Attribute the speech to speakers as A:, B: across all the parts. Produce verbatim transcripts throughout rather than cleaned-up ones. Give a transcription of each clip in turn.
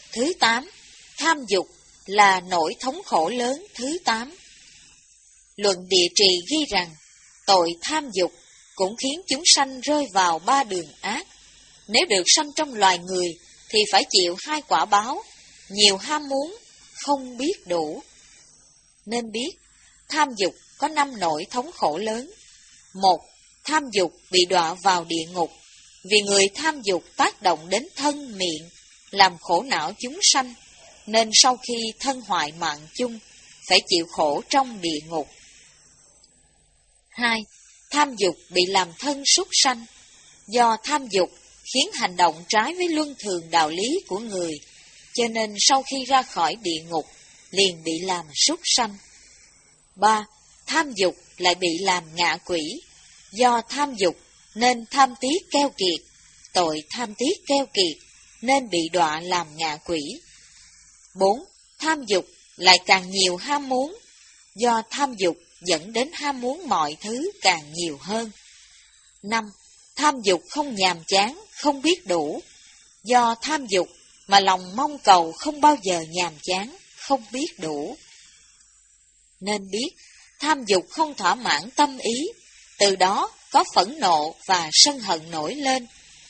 A: Thứ tám, tham dục là nỗi thống khổ lớn thứ tám. Luận Địa Trì ghi rằng, tội tham dục cũng khiến chúng sanh rơi vào ba đường ác. Nếu được sanh trong loài người, thì phải chịu hai quả báo, nhiều ham muốn, không biết đủ. Nên biết, tham dục có năm nỗi thống khổ lớn. Một, tham dục bị đọa vào địa ngục, vì người tham dục tác động đến thân miệng, làm khổ não chúng sanh, nên sau khi thân hoại mạng chung, phải chịu khổ trong địa ngục. Hai, tham dục bị làm thân súc sanh. Do tham dục khiến hành động trái với luân thường đạo lý của người, cho nên sau khi ra khỏi địa ngục, liền bị làm súc sanh. Ba, tham dục lại bị làm ngạ quỷ. Do tham dục nên tham tiết keo kiệt, tội tham tiết keo kiệt nên bị đọa làm ngạ quỷ. Bốn, tham dục lại càng nhiều ham muốn. Do tham dục dẫn đến ham muốn mọi thứ càng nhiều hơn. Năm, tham dục không nhàm chán, không biết đủ. Do tham dục mà lòng mong cầu không bao giờ nhàm chán, không biết đủ. Nên biết, tham dục không thỏa mãn tâm ý, từ đó có phẫn nộ và sân hận nổi lên.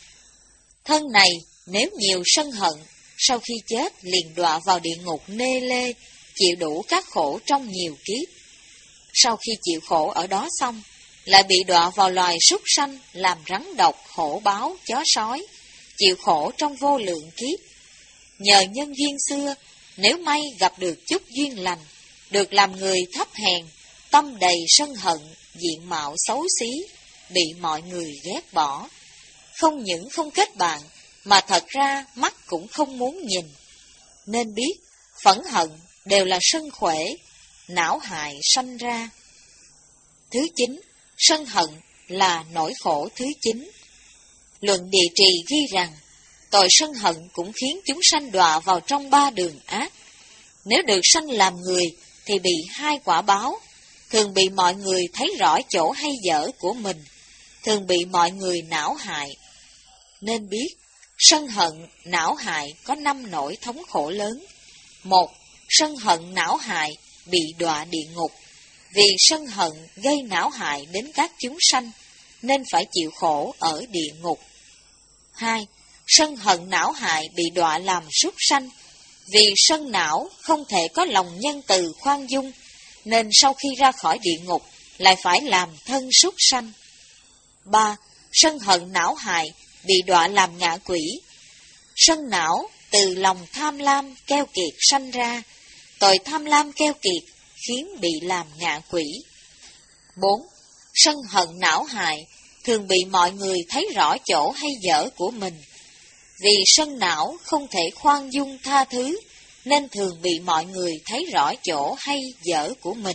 A: Thân này nếu nhiều sân hận, sau khi chết liền đọa vào địa ngục nê lê, chịu đủ các khổ trong nhiều kiếp. Sau khi chịu khổ ở đó xong, lại bị đọa vào loài súc sanh, làm rắn độc, hổ báo, chó sói, chịu khổ trong vô lượng kiếp. Nhờ nhân duyên xưa, nếu may gặp được chút duyên lành, được làm người thấp hèn, tâm đầy sân hận, diện mạo xấu xí, bị mọi người ghét bỏ. Không những không kết bạn, mà thật ra mắt cũng không muốn nhìn. Nên biết, phẫn hận đều là sân khỏe, não hại sanh ra. Thứ chín, sân hận là nỗi khổ thứ chín. Luận Địa Trì ghi rằng, tội sân hận cũng khiến chúng sanh đọa vào trong ba đường ác. Nếu được sanh làm người, thì bị hai quả báo, thường bị mọi người thấy rõ chỗ hay dở của mình, thường bị mọi người não hại. Nên biết, sân hận, não hại có năm nỗi thống khổ lớn. Một, sân hận não hại bị đọa địa ngục, vì sân hận gây não hại đến các chúng sanh, nên phải chịu khổ ở địa ngục. Hai, sân hận não hại bị đọa làm súc sanh, vì sân não không thể có lòng nhân từ khoan dung, nên sau khi ra khỏi địa ngục lại phải làm thân súc sanh. Ba, sân hận não hại bị đọa làm ngạ quỷ. Sân não từ lòng tham lam keo kiệt sanh ra, tội tham lam keo kiệt khiến bị làm ngạ quỷ. Bốn, sân hận não hại thường bị mọi người thấy rõ chỗ hay dở của mình, vì sân não không thể khoan dung tha thứ, nên thường bị mọi người thấy rõ chỗ hay dở của mình.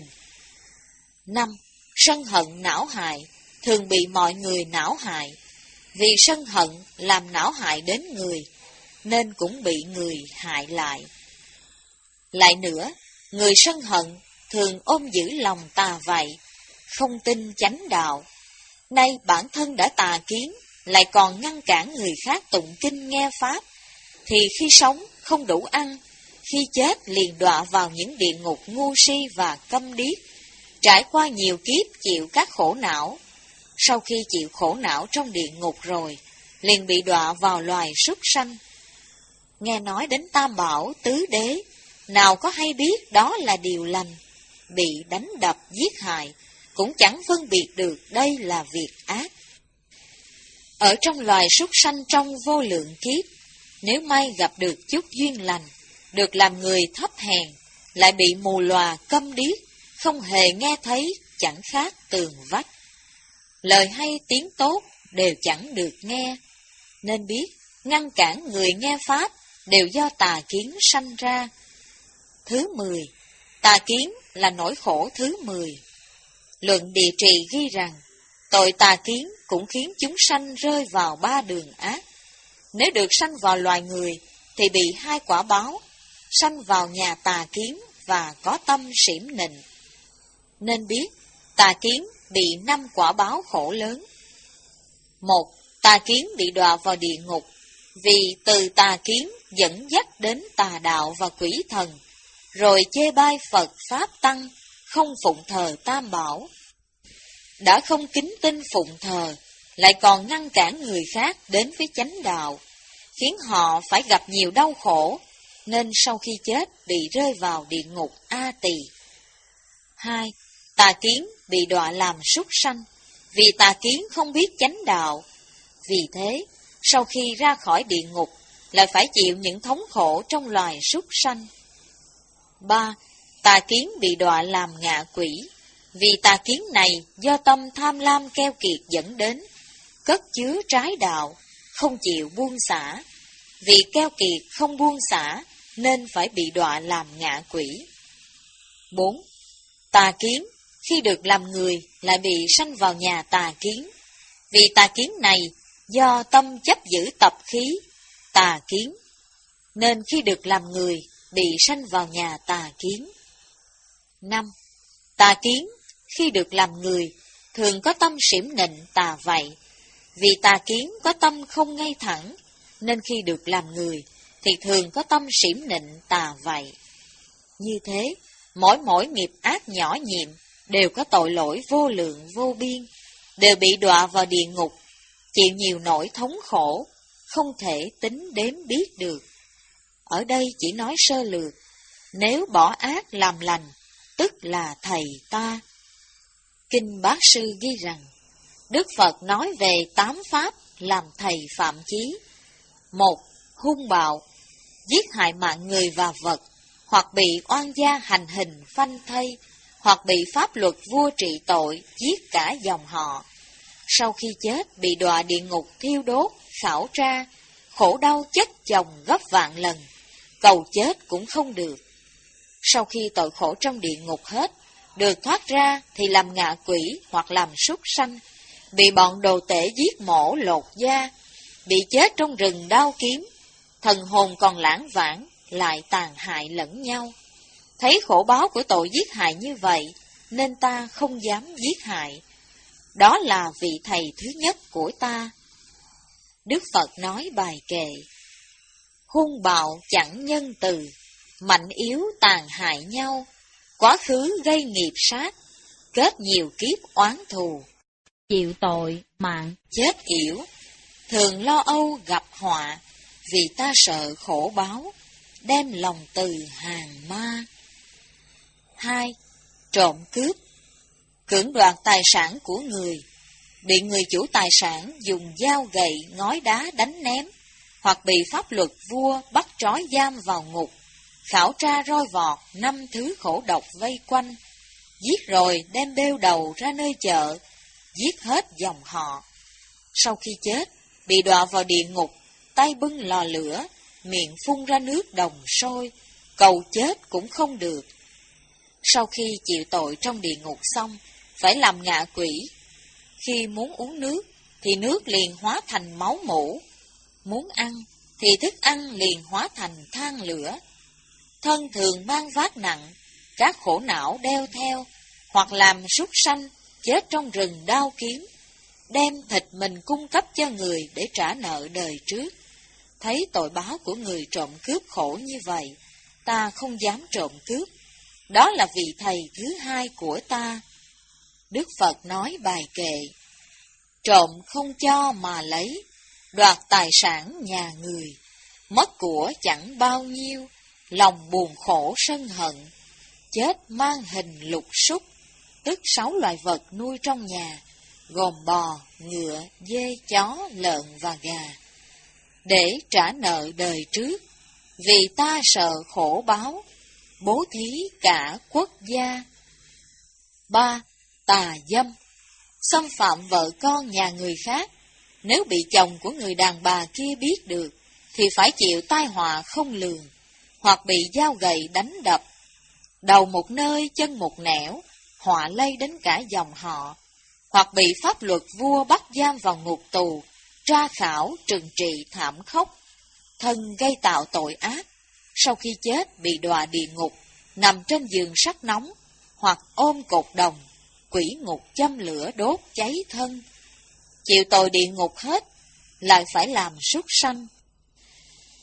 A: Năm, sân hận não hại thường bị mọi người não hại, vì sân hận làm não hại đến người, nên cũng bị người hại lại. Lại nữa, người sân hận thường ôm giữ lòng tà vậy, không tin chánh đạo. Nay bản thân đã tà kiến, lại còn ngăn cản người khác tụng kinh nghe pháp, thì khi sống không đủ ăn, khi chết liền đọa vào những địa ngục ngu si và câm điếc, trải qua nhiều kiếp chịu các khổ não. Sau khi chịu khổ não trong địa ngục rồi, liền bị đọa vào loài súc sanh. Nghe nói đến tam bảo tứ đế, nào có hay biết đó là điều lành, bị đánh đập giết hại, cũng chẳng phân biệt được đây là việc ác. Ở trong loài súc sanh trong vô lượng kiếp, nếu may gặp được chút duyên lành, được làm người thấp hèn, lại bị mù lòa câm điếc, không hề nghe thấy, chẳng khác tường vách. Lời hay tiếng tốt đều chẳng được nghe, nên biết ngăn cản người nghe pháp đều do tà kiến sanh ra. Thứ mười, tà kiến là nỗi khổ thứ mười. Luận Địa Trì ghi rằng, tội tà kiến cũng khiến chúng sanh rơi vào ba đường ác. Nếu được sanh vào loài người, thì bị hai quả báo, sanh vào nhà tà kiến và có tâm xỉm nịnh. Nên biết, tà kiến bị năm quả báo khổ lớn. Một, tà kiến bị đọa vào địa ngục, Vì từ tà kiến dẫn dắt đến tà đạo và quỷ thần, rồi chê bai Phật Pháp Tăng, không phụng thờ Tam Bảo. Đã không kính tin phụng thờ, lại còn ngăn cản người khác đến với chánh đạo, khiến họ phải gặp nhiều đau khổ, nên sau khi chết bị rơi vào địa ngục A Tỳ. Hai, tà kiến bị đọa làm súc sanh, vì tà kiến không biết chánh đạo. Vì thế, sau khi ra khỏi địa ngục, lại phải chịu những thống khổ trong loài súc sanh. Ba, tà kiến bị đọa làm ngạ quỷ, vì tà kiến này do tâm tham lam keo kiệt dẫn đến, cất chứa trái đạo, không chịu buông xả. Vì keo kiệt không buông xả, nên phải bị đọa làm ngạ quỷ. Bốn, tà kiến khi được làm người lại bị sanh vào nhà tà kiến, vì tà kiến này do tâm chấp giữ tập khí, tà kiến, nên khi được làm người bị sanh vào nhà tà kiến. Năm, tà kiến khi được làm người thường có tâm xỉm nịnh tà vậy, vì tà kiến có tâm không ngay thẳng, nên khi được làm người thì thường có tâm xỉm nịnh tà vậy. Như thế, mỗi mỗi nghiệp ác nhỏ nhiệm đều có tội lỗi vô lượng vô biên, đều bị đọa vào địa ngục, chịu nhiều nỗi thống khổ, không thể tính đếm biết được. Ở đây chỉ nói sơ lược, nếu bỏ ác làm lành, tức là thầy ta. Kinh Bát Sư ghi rằng, Đức Phật nói về tám pháp làm thầy phạm chí. Một, hung bạo, giết hại mạng người và vật, hoặc bị oan gia hành hình phanh thây, hoặc bị pháp luật vua trị tội, giết cả dòng họ. Sau khi chết bị đọa địa ngục thiêu đốt, khảo tra, khổ đau chất chồng gấp vạn lần, cầu chết cũng không được. Sau khi tội khổ trong địa ngục hết, được thoát ra thì làm ngạ quỷ hoặc làm súc sanh, bị bọn đồ tể giết mổ lột da, bị chết trong rừng đao kiếm, thần hồn còn lãng vãng, lại tàn hại lẫn nhau. Thấy khổ báo của tội giết hại như vậy, nên ta không dám giết hại. Đó là vị thầy thứ nhất của ta. Đức Phật nói bài kệ, hung bạo chẳng nhân từ, mạnh yếu tàn hại nhau, quá khứ gây nghiệp sát, kết nhiều kiếp oán thù, chịu tội mạng chết yểu, thường lo âu gặp họa, vì ta sợ khổ báo, đem lòng từ hàng ma. Hai, trộm cướp, cưỡng đoạt tài sản của người, bị người chủ tài sản dùng dao gậy ngói đá đánh ném, hoặc bị pháp luật vua bắt trói giam vào ngục, khảo tra roi vọt năm thứ khổ độc vây quanh, giết rồi đem bêu đầu ra nơi chợ, giết hết dòng họ. Sau khi chết, bị đọa vào địa ngục, tay bưng lò lửa, miệng phun ra nước đồng sôi, cầu chết cũng không được. Sau khi chịu tội trong địa ngục xong, phải làm ngạ quỷ. Khi muốn uống nước, thì nước liền hóa thành máu mủ. Muốn ăn, thì thức ăn liền hóa thành than lửa. Thân thường mang vác nặng, các khổ não đeo theo, hoặc làm súc sanh, chết trong rừng đao kiếm, đem thịt mình cung cấp cho người để trả nợ đời trước. Thấy tội báo của người trộm cướp khổ như vậy, ta không dám trộm cướp. Đó là vị thầy thứ hai của ta. Đức Phật nói bài kệ, trộm không cho mà lấy, đoạt tài sản nhà người, mất của chẳng bao nhiêu, lòng buồn khổ sân hận, chết mang hình lục súc, tức sáu loài vật nuôi trong nhà, gồm bò, ngựa, dê, chó, lợn và gà, để trả nợ đời trước, vì ta sợ khổ báo, bố thí cả quốc gia. Ba, tà dâm, xâm phạm vợ con nhà người khác, nếu bị chồng của người đàn bà kia biết được, thì phải chịu tai họa không lường, hoặc bị dao gậy đánh đập, đầu một nơi chân một nẻo, họa lây đến cả dòng họ, hoặc bị pháp luật vua bắt giam vào ngục tù, tra khảo trừng trị thảm khốc, thân gây tạo tội ác, sau khi chết bị đọa địa ngục, nằm trên giường sắt nóng, hoặc ôm cột đồng, quỷ ngục châm lửa đốt cháy thân, chịu tội địa ngục hết, lại phải làm súc sanh,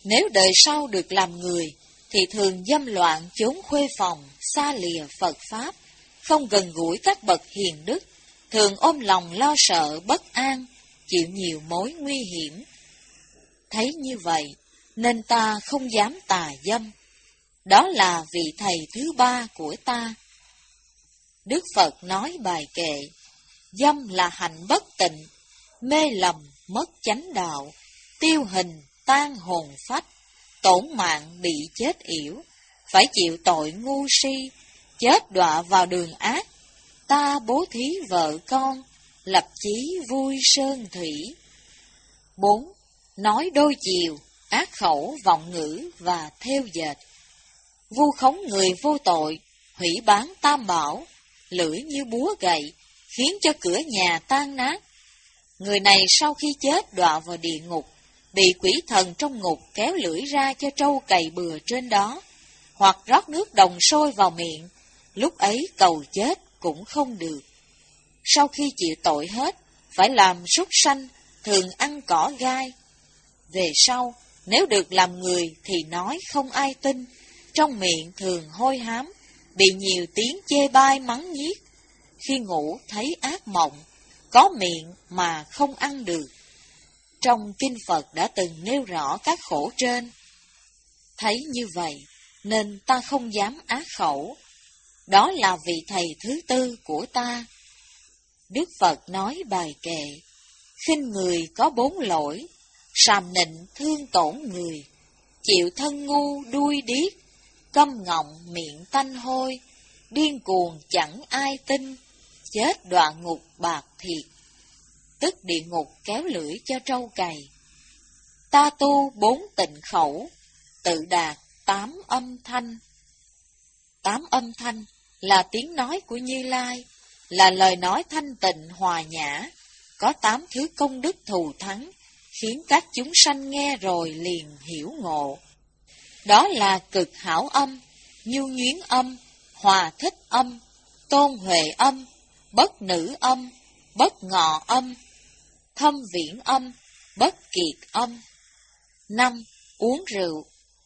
A: Nếu đời sau được làm người, thì thường dâm loạn trốn khuê phòng, xa lìa Phật Pháp, không gần gũi các bậc hiền đức, thường ôm lòng lo sợ bất an, chịu nhiều mối nguy hiểm. Thấy như vậy, nên ta không dám tà dâm. Đó là vị thầy thứ ba của ta. Đức Phật nói bài kệ, dâm là hạnh bất tịnh, mê lầm mất chánh đạo, tiêu hình tan hồn phách, tổn mạng bị chết yểu, phải chịu tội ngu si, chết đọa vào đường ác. Ta bố thí vợ con, lập chí vui sơn thủy. Bốn. Nói đôi chiều, ác khẩu vọng ngữ và theo dệt. Vu khống người vô tội, hủy bán tam bảo, lưỡi như búa gậy, khiến cho cửa nhà tan nát. Người này sau khi chết đọa vào địa ngục, bị quỷ thần trong ngục kéo lưỡi ra cho trâu cày bừa trên đó, hoặc rót nước đồng sôi vào miệng, lúc ấy cầu chết cũng không được. Sau khi chịu tội hết, phải làm súc sanh, thường ăn cỏ gai. Về sau, nếu được làm người thì nói không ai tin, trong miệng thường hôi hám, bị nhiều tiếng chê bai mắng nhiếc. Khi ngủ thấy ác mộng, có miệng mà không ăn được. Trong kinh Phật đã từng nêu rõ các khổ trên. Thấy như vậy, nên ta không dám ác khẩu. Đó là vị thầy thứ tư của ta. Đức Phật nói bài kệ, khinh người có bốn lỗi, sàm nịnh thương tổn người, chịu thân ngu đuôi điếc, câm ngọng miệng tanh hôi, điên cuồng chẳng ai tin, chết đọa ngục bạc thiệt, tức địa ngục kéo lưỡi cho trâu cày. Ta tu bốn tịnh khẩu, tự đạt tám âm thanh. Tám âm thanh là tiếng nói của Như Lai, là lời nói thanh tịnh hòa nhã, có tám thứ công đức thù thắng, khiến các chúng sanh nghe rồi liền hiểu ngộ. Đó là cực hảo âm, nhu nhuyến âm, hòa thích âm, tôn huệ âm, bất nữ âm, bất ngọ âm, thâm viễn âm, bất kiệt âm. Năm. Uống rượu.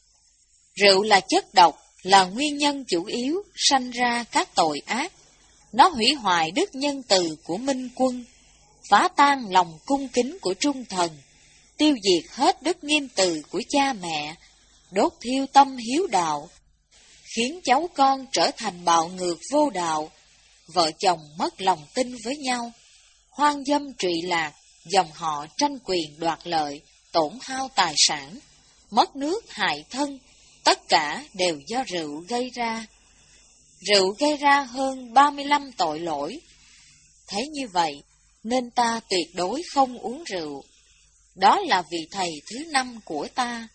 A: Rượu là chất độc, là nguyên nhân chủ yếu sanh ra các tội ác. Nó hủy hoại đức nhân từ của minh quân, phá tan lòng cung kính của trung thần, tiêu diệt hết đức nghiêm từ của cha mẹ, đốt thiêu tâm hiếu đạo, khiến cháu con trở thành bạo ngược vô đạo, vợ chồng mất lòng tin với nhau, hoang dâm trụy lạc, dòng họ tranh quyền đoạt lợi, tổn hao tài sản, mất nước hại thân, tất cả đều do rượu gây ra. Rượu gây ra hơn ba mươi lăm tội lỗi. Thấy như vậy, nên ta tuyệt đối không uống rượu. Đó là vị thầy thứ năm của ta.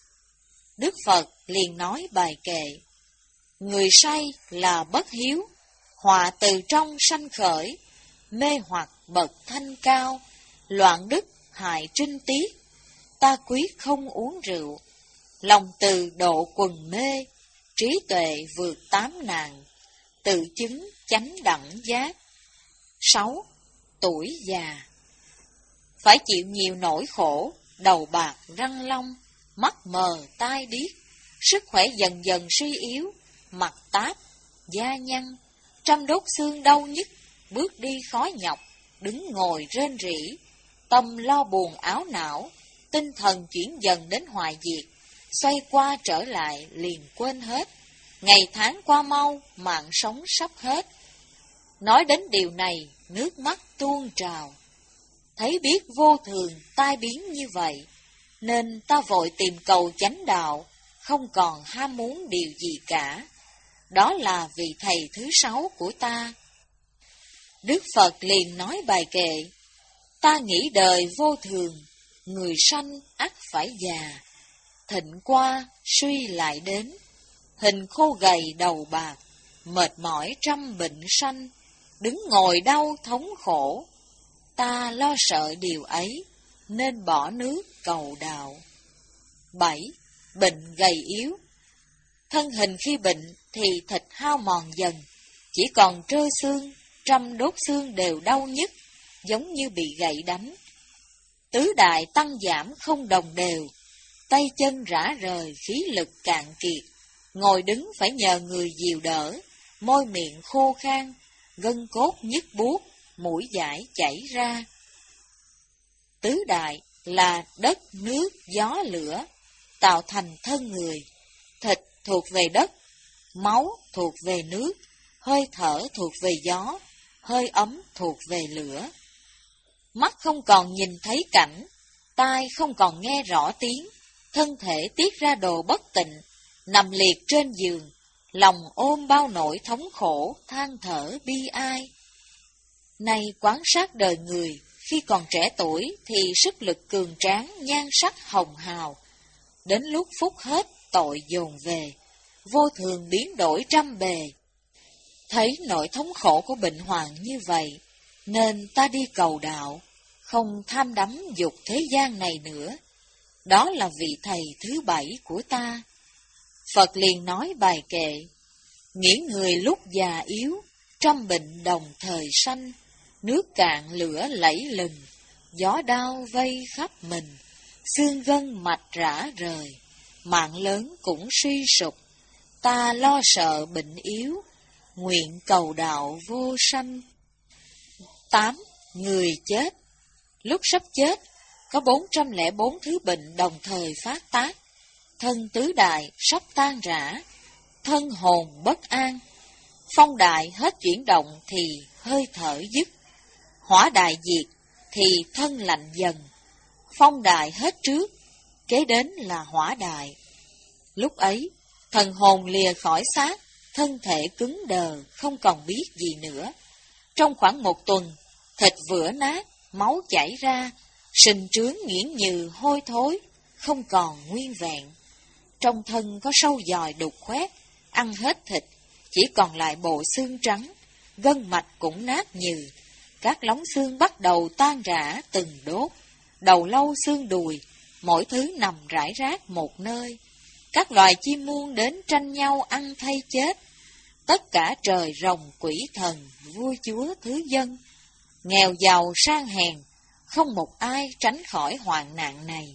A: Đức Phật liền nói bài kệ, người say là bất hiếu, họa từ trong sanh khởi, mê hoặc bậc thanh cao, loạn đức hại trinh tiết. Ta quyết không uống rượu, lòng từ độ quần mê, trí tuệ vượt tám nạn, tự chứng chánh đẳng giác. Sáu. Tuổi già. Phải chịu nhiều nỗi khổ, đầu bạc răng long, mắt mờ tai điếc, sức khỏe dần dần suy yếu, mặt táp, da nhăn, trăm đốt xương đau nhức, bước đi khó nhọc, đứng ngồi rên rỉ, tâm lo buồn áo não, tinh thần chuyển dần đến hoại diệt, xoay qua trở lại liền quên hết, ngày tháng qua mau, mạng sống sắp hết. Nói đến điều này, nước mắt tuôn trào. Thấy biết vô thường, tai biến như vậy, nên ta vội tìm cầu chánh đạo, không còn ham muốn điều gì cả. Đó là vị thầy thứ sáu của ta. Đức Phật liền nói bài kệ, ta nghĩ đời vô thường, người sanh ắt phải già, thịnh qua suy lại đến, hình khô gầy đầu bạc, mệt mỏi trăm bệnh sanh, đứng ngồi đau thống khổ. Ta lo sợ điều ấy, nên bỏ nước cầu đạo. Bảy. Bệnh gầy yếu. Thân hình khi bệnh thì thịt hao mòn dần, chỉ còn trơ xương, trăm đốt xương đều đau nhức, giống như bị gậy đánh. Tứ đại tăng giảm không đồng đều, tay chân rã rời, khí lực cạn kiệt, ngồi đứng phải nhờ người dìu đỡ, môi miệng khô khan, gân cốt nhức buốt, mũi dãi chảy ra. Tứ đại là đất, nước, gió, lửa, tạo thành thân người. Thịt thuộc về đất, máu thuộc về nước, hơi thở thuộc về gió, hơi ấm thuộc về lửa. Mắt không còn nhìn thấy cảnh, tai không còn nghe rõ tiếng, thân thể tiết ra đồ bất tịnh, nằm liệt trên giường, lòng ôm bao nỗi thống khổ, than thở bi ai. Nay quan sát đời người, khi còn trẻ tuổi thì sức lực cường tráng, nhan sắc hồng hào. Đến lúc phút hết, tội dồn về, vô thường biến đổi trăm bề. Thấy nỗi thống khổ của bệnh hoạn như vậy, nên ta đi cầu đạo, không tham đắm dục thế gian này nữa. Đó là vị thầy thứ bảy của ta. Phật liền nói bài kệ: nghĩ người lúc già yếu, trăm bệnh đồng thời sanh, nước cạn lửa lẫy lừng, gió đao vây khắp mình, xương gân mạch rã rời, mạng lớn cũng suy sụp. Ta lo sợ bệnh yếu, nguyện cầu đạo vô sanh. Tám. Người chết. Lúc sắp chết, có bốn trăm lẻ bốn thứ bệnh đồng thời phát tác. Thân tứ đại sắp tan rã, thân hồn bất an. Phong đại hết chuyển động thì hơi thở dứt. Hỏa đại diệt thì thân lạnh dần. Phong đại hết trước, kế đến là hỏa đại. Lúc ấy, thần hồn lìa khỏi xác, thân thể cứng đờ, không còn biết gì nữa. Trong khoảng một tuần, thịt vữa nát, máu chảy ra, sình trướng nghiễn như hôi thối, không còn nguyên vẹn. Trong thân có sâu giòi đục khoét, ăn hết thịt, chỉ còn lại bộ xương trắng, gân mạch cũng nát nhừ. Các lóng xương bắt đầu tan rã từng đốt, đầu lâu xương đùi, mỗi thứ nằm rải rác một nơi. Các loài chim muôn đến tranh nhau ăn thay chết. Tất cả trời rồng quỷ thần, vua chúa thứ dân, nghèo giàu sang hèn, không một ai tránh khỏi hoạn nạn này.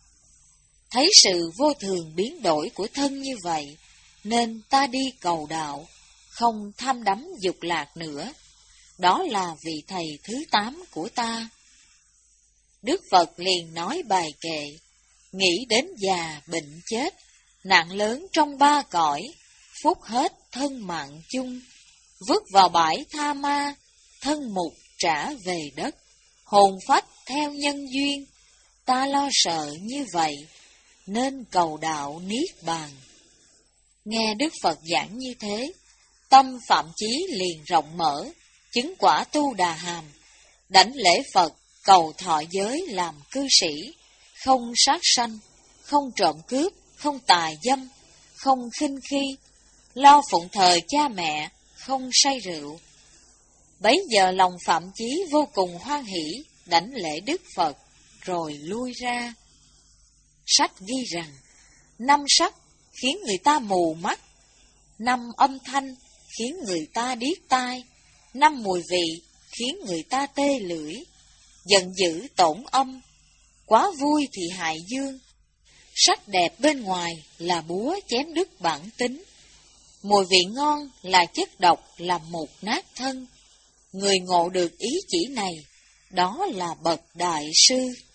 A: Thấy sự vô thường biến đổi của thân như vậy, nên ta đi cầu đạo, không tham đắm dục lạc nữa. Đó là vị thầy thứ tám của ta. Đức Phật liền nói bài kệ: nghĩ đến già bệnh chết, nạn lớn trong ba cõi, phút hết thân mạng chung, vứt vào bãi tha ma, thân mục trả về đất, hồn phách theo nhân duyên. Ta lo sợ như vậy, nên cầu đạo niết bàn. Nghe Đức Phật giảng như thế, tâm Phạm Chí liền rộng mở, chứng quả Tu Đà Hàm, đảnh lễ Phật, cầu thọ giới làm cư sĩ, không sát sanh, không trộm cướp, không tà dâm, không khinh khi, lo phụng thờ cha mẹ, không say rượu. Bấy giờ lòng Phạm Chí vô cùng hoan hỷ, đảnh lễ Đức Phật, rồi lui ra. Sách ghi rằng, năm sắc khiến người ta mù mắt, năm âm thanh khiến người ta điếc tai, năm mùi vị khiến người ta tê lưỡi, giận dữ tổn âm, quá vui thì hại dương. Sắc đẹp bên ngoài là búa chém đứt bản tính, mùi vị ngon là chất độc làm mục nát thân. Người ngộ được ý chỉ này, đó là bậc đại sư.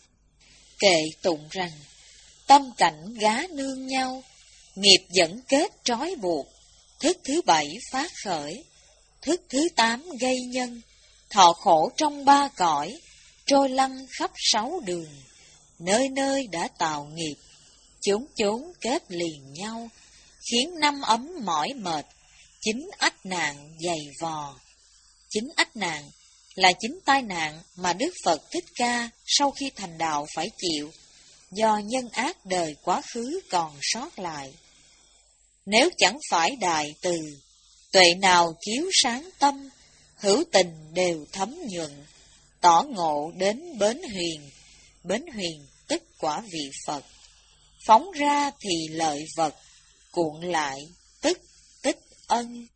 A: Kệ tụng rằng, tâm cảnh gá nương nhau, nghiệp dẫn kết trói buộc, thức thứ bảy phát khởi, thức thứ tám gây nhân, thọ khổ trong ba cõi, trôi lăn khắp sáu đường, nơi nơi đã tạo nghiệp, chốn chốn kết liền nhau, khiến năm ấm mỏi mệt, chính ách nạn dày vò. Chính ách nạn là chính tai nạn mà Đức Phật Thích Ca sau khi thành đạo phải chịu, do nhân ác đời quá khứ còn sót lại. Nếu chẳng phải đại từ, tuệ nào chiếu sáng tâm, hữu tình đều thấm nhuận, tỏ ngộ đến bến huyền, bến huyền tức quả vị Phật. Phóng ra thì lợi vật, cuộn lại tức tích ân.